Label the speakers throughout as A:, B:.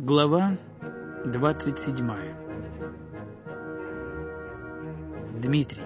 A: Глава 27. Дмитрий.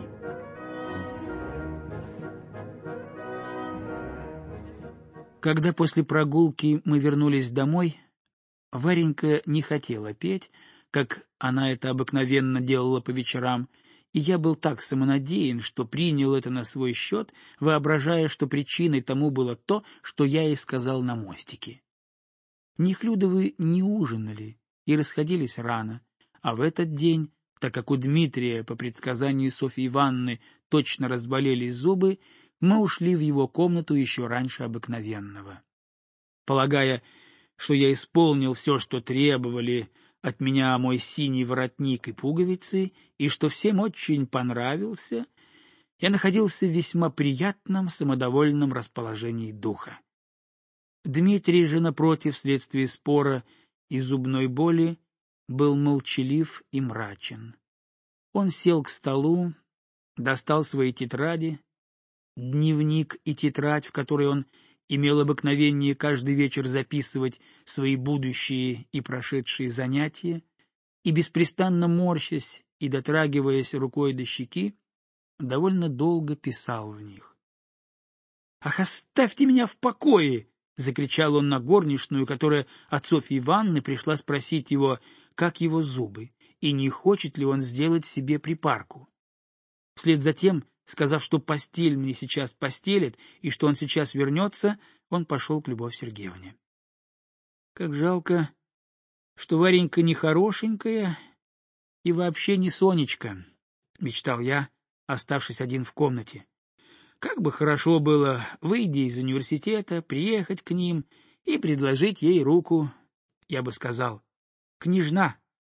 A: Когда после прогулки мы вернулись домой, Варенька не хотела петь, как она это обыкновенно делала по вечерам, и я был так самонадеян, что принял это на свой счет, воображая, что причиной тому было то, что я ей сказал на мостике. Нехлюдовы не ужинали и расходились рано, а в этот день, так как у Дмитрия, по предсказанию Софьи Ивановны, точно разболелись зубы, мы ушли в его комнату еще раньше обыкновенного. Полагая, что я исполнил все, что требовали от меня мой синий воротник и пуговицы, и что всем очень понравился, я находился в весьма приятном, самодовольном расположении духа. Дмитрий же, напротив, вследствие спора и зубной боли, был молчалив и мрачен. Он сел к столу, достал свои тетради, дневник и тетрадь, в которой он имел обыкновение каждый вечер записывать свои будущие и прошедшие занятия, и, беспрестанно морщась и дотрагиваясь рукой до щеки, довольно долго писал в них. «Ах, оставьте меня в покое!» — закричал он на горничную, которая от Софьи Ивановны пришла спросить его, как его зубы, и не хочет ли он сделать себе припарку. Вслед за тем, сказав, что постель мне сейчас постелит и что он сейчас вернется, он пошел к Любовь Сергеевне. «Как жалко, что Варенька нехорошенькая и вообще не Сонечка», — мечтал я, оставшись один в комнате. Как бы хорошо было, выйдя из университета, приехать к ним и предложить ей руку. Я бы сказал: «Княжна,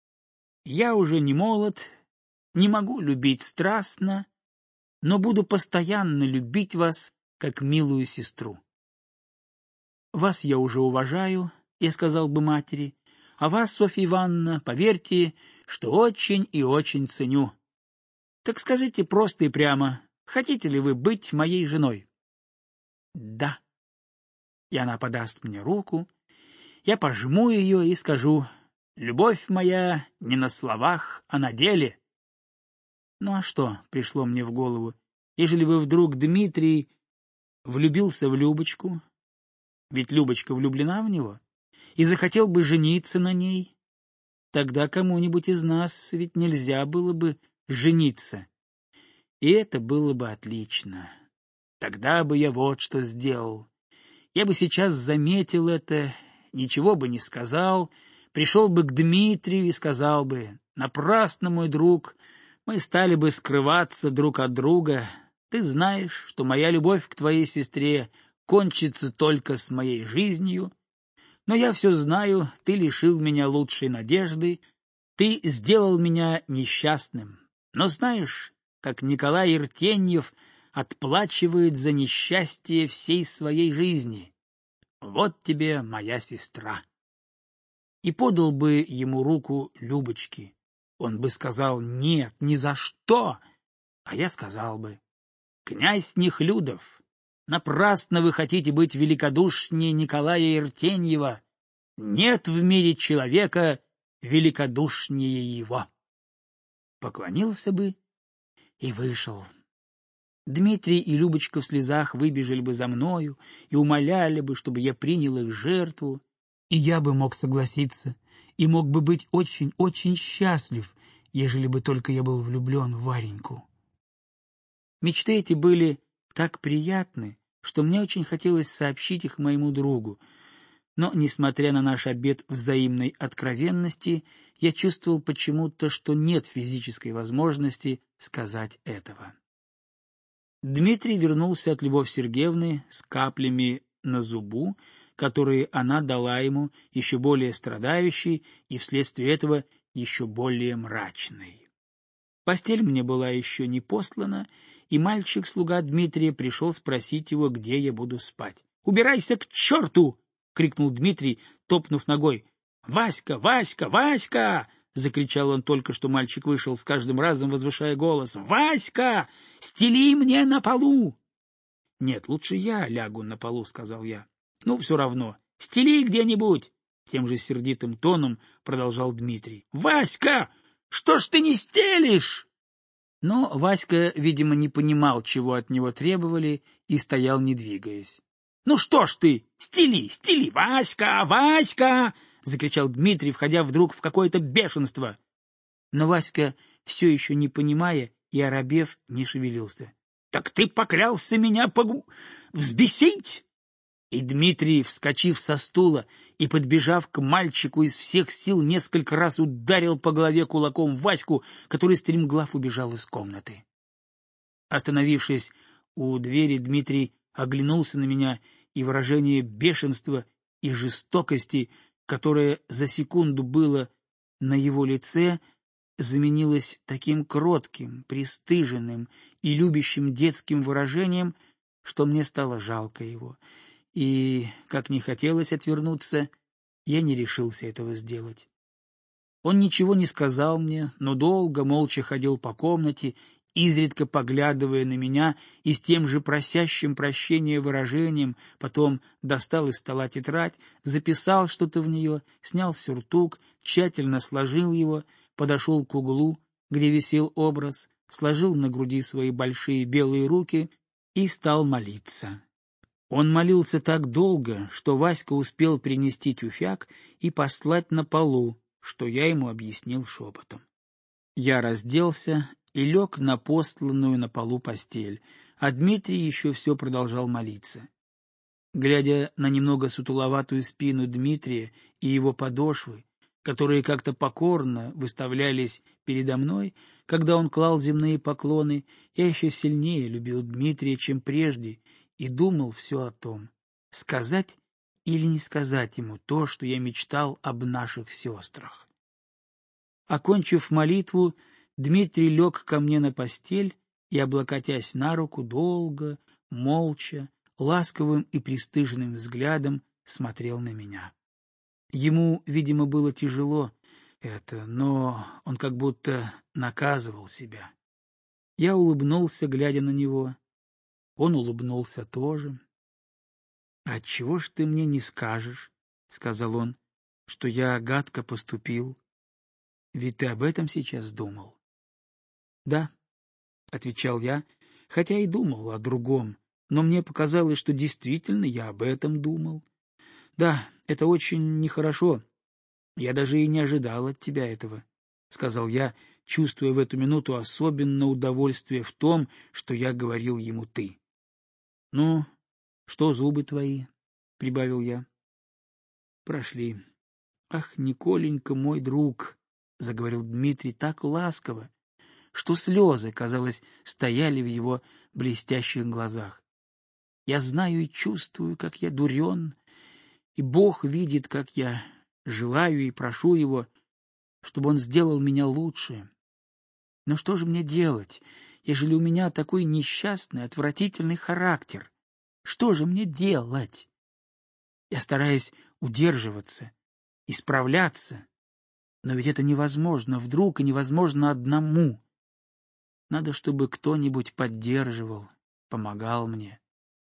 A: я уже не молод, не могу любить страстно, но буду постоянно любить вас, как милую сестру. Вас я уже уважаю», — я сказал бы матери, «а вас, Софья Ивановна, поверьте, что очень и очень ценю. Так скажите просто и прямо, хотите ли вы быть моей женой?» «Да». И она подаст мне руку, я пожму ее и скажу: «Любовь моя не на словах, а на деле». Ну а что пришло мне в голову, ежели бы вдруг Дмитрий влюбился в Любочку, ведь Любочка влюблена в него, и захотел бы жениться на ней? Тогда кому-нибудь из нас ведь нельзя было бы жениться. И это было бы отлично. Тогда бы я вот что сделал. Я бы сейчас заметил это, ничего бы не сказал, пришел бы к Дмитрию и сказал бы: «Напрасно, мой друг, мы стали бы скрываться друг от друга. Ты знаешь, что моя любовь к твоей сестре кончится только с моей жизнью, но я все знаю, ты лишил меня лучшей надежды, ты сделал меня несчастным. Но знаешь, как Николай Иртеньев отплачивает за несчастье всей своей жизни. Вот тебе моя сестра». И подал бы ему руку Любочки. Он бы сказал: «Нет, ни за что!» А я сказал бы: «Князь Нехлюдов, напрасно вы хотите быть великодушнее Николая Иртеньева. Нет в мире человека великодушнее его». Поклонился бы и вышел. Дмитрий и Любочка в слезах выбежали бы за мною и умоляли бы, чтобы я принял их жертву, и я бы мог согласиться, и мог бы быть очень-очень счастлив, ежели бы только я был влюблен в Вареньку. Мечты эти были так приятны, что мне очень хотелось сообщить их моему другу, но, несмотря на наш обет взаимной откровенности, я чувствовал почему-то, что нет физической возможности сказать этого. Дмитрий вернулся от Любовь Сергеевны с каплями на зубу, которые она дала ему, еще более страдающей и вследствие этого еще более мрачной. Постель мне была еще не послана, и мальчик-слуга Дмитрия пришел спросить его, где я буду спать. «Убирайся к черту!» — крикнул Дмитрий, топнув ногой. «Васька, Васька, Васька!» — закричал он, только что мальчик вышел, с каждым разом возвышая голос. «Васька, стели мне на полу!» «Нет, лучше я лягу на полу», — сказал я. «Ну, все равно. Стели где-нибудь. Тем же сердитым тоном продолжал Дмитрий. — Васька, что ж ты не стелишь? Но Васька, видимо, не понимал, чего от него требовали, и стоял, не двигаясь. — Ну что ж ты, стели, стели, Васька, Васька! — закричал Дмитрий, входя вдруг в какое-то бешенство. Но Васька, все еще не понимая и оробев, не шевелился. — Так ты поклялся меня взбесить? И Дмитрий, вскочив со стула и подбежав к мальчику, из всех сил несколько раз ударил по голове кулаком Ваську, который стремглав убежал из комнаты. Остановившись у двери, Дмитрий оглянулся на меня, и выражение бешенства и жестокости, которое за секунду было на его лице, заменилось таким кротким, пристыженным и любящим детским выражением, что мне стало жалко его. И, как не хотелось отвернуться, я не решился этого сделать. Он ничего не сказал мне, но долго молча ходил по комнате, изредка поглядывая на меня и с тем же просящим прощения выражением, потом достал из стола тетрадь, записал что-то в нее, снял сюртук, тщательно сложил его, подошел к углу, где висел образ, сложил на груди свои большие белые руки и стал молиться. Он молился так долго, что Васька успел принести тюфяк и послать на полу, что я ему объяснил шепотом. Я разделся и лег на постланную на полу постель, а Дмитрий еще все продолжал молиться. Глядя на немного сутуловатую спину Дмитрия и его подошвы, которые как-то покорно выставлялись передо мной, когда он клал земные поклоны, я еще сильнее любил Дмитрия, чем прежде, и думал все о том, сказать или не сказать ему то, что я мечтал об наших сестрах. Окончив молитву, Дмитрий лег ко мне на постель и, облокотясь на руку, долго, молча, ласковым и пристыженным взглядом смотрел на меня. Ему, видимо, было тяжело это, но он как будто наказывал себя. Я улыбнулся, глядя на него. Он улыбнулся тоже. — Отчего ж ты мне не скажешь, — сказал он, — что я гадко поступил? Ведь ты об этом сейчас думал. — Да, — отвечал я, хотя и думал о другом, но мне показалось, что действительно я об этом думал. Да, это очень нехорошо. Я даже и не ожидал от тебя этого, — сказал я, чувствуя в эту минуту особенное удовольствие в том, что я говорил ему «ты». — Ну, что зубы твои? — прибавил я. — Прошли. — Ах, Николенька, мой друг! — заговорил Дмитрий так ласково, что слезы, казалось, стояли в его блестящих глазах. Я знаю и чувствую, как я дурен, и Бог видит, как я желаю и прошу Его, чтобы Он сделал меня лучше. Но что же мне делать, ежели у меня такой несчастный, отвратительный характер? Что же мне делать? Я стараюсь удерживаться, исправляться, но ведь это невозможно вдруг и невозможно одному. Надо, чтобы кто-нибудь поддерживал, помогал мне.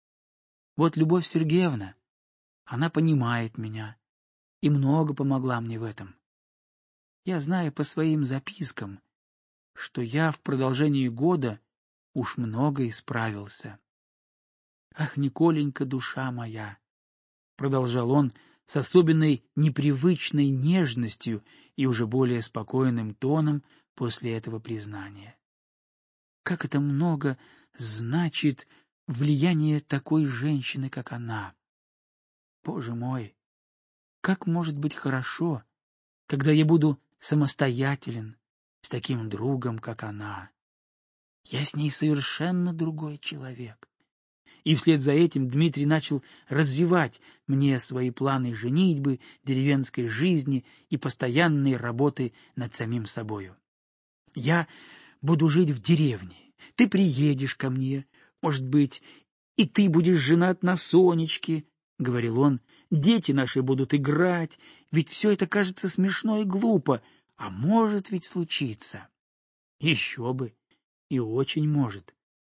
A: Вот Любовь Сергеевна, она понимает меня и много помогла мне в этом. Я знаю по своим запискам, что я в продолжении года уж много исправился. Ах, Николенька, душа моя! — продолжал он с особенной непривычной нежностью и уже более спокойным тоном после этого признания. Как это много значит влияние такой женщины, как она! Боже мой! Как может быть хорошо, когда я буду самостоятелен с таким другом, как она? Я с ней совершенно другой человек. И вслед за этим Дмитрий начал развивать мне свои планы женитьбы, деревенской жизни и постоянной работы над самим собою. Я буду жить в деревне, ты приедешь ко мне, может быть, и ты будешь женат на Сонечке, — говорил он, — дети наши будут играть, ведь все это кажется смешно и глупо, а может ведь случиться. Еще бы, и очень может,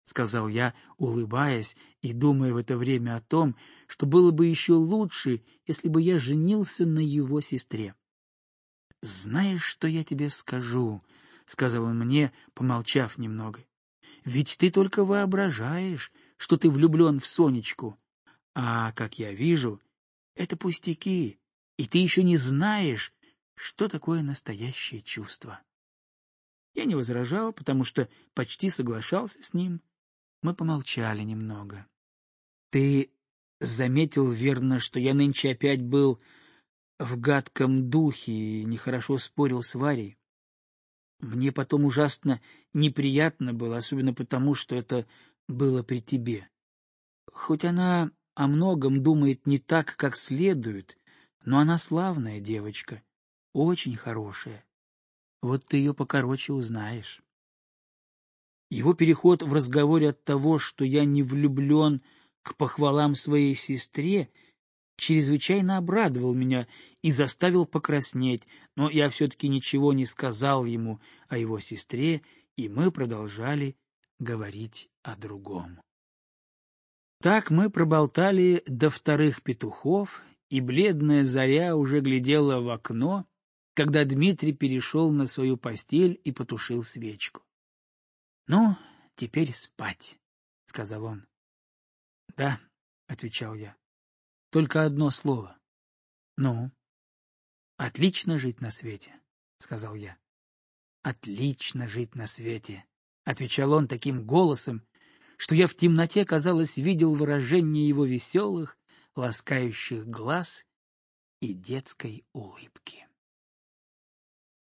A: сказал я, улыбаясь и думая в это время о том, что было бы еще лучше, если бы я женился на его сестре. «Знаешь, что я тебе скажу?» — сказал он мне, помолчав немного. «Ведь ты только воображаешь, что ты влюблен в Сонечку, а, как я вижу, это пустяки, и ты еще не знаешь, что такое настоящее чувство». Я не возражал, потому что почти соглашался с ним. Мы помолчали немного. «Ты заметил, верно, что я нынче опять был в гадком духе и нехорошо спорил с Варей? Мне потом ужасно неприятно было, особенно потому, что это было при тебе. Хоть она о многом думает не так, как следует, но она славная девочка, очень хорошая. Вот ты ее покороче узнаешь». Его переход в разговоре от того, что я не влюблен, к похвалам своей сестре, чрезвычайно обрадовал меня и заставил покраснеть, но я все-таки ничего не сказал ему о его сестре, и мы продолжали говорить о другом. Так мы проболтали до вторых петухов, и бледная заря уже глядела в окно, когда Дмитрий перешел на свою постель и потушил свечку. — Ну, теперь спать, — сказал он. — Да, — отвечал я, — только одно слово. — Ну? — Отлично жить на свете, — сказал я. — Отлично жить на свете, — отвечал он таким голосом, что я в темноте, казалось, видел выражение его веселых, ласкающих глаз и детской улыбки.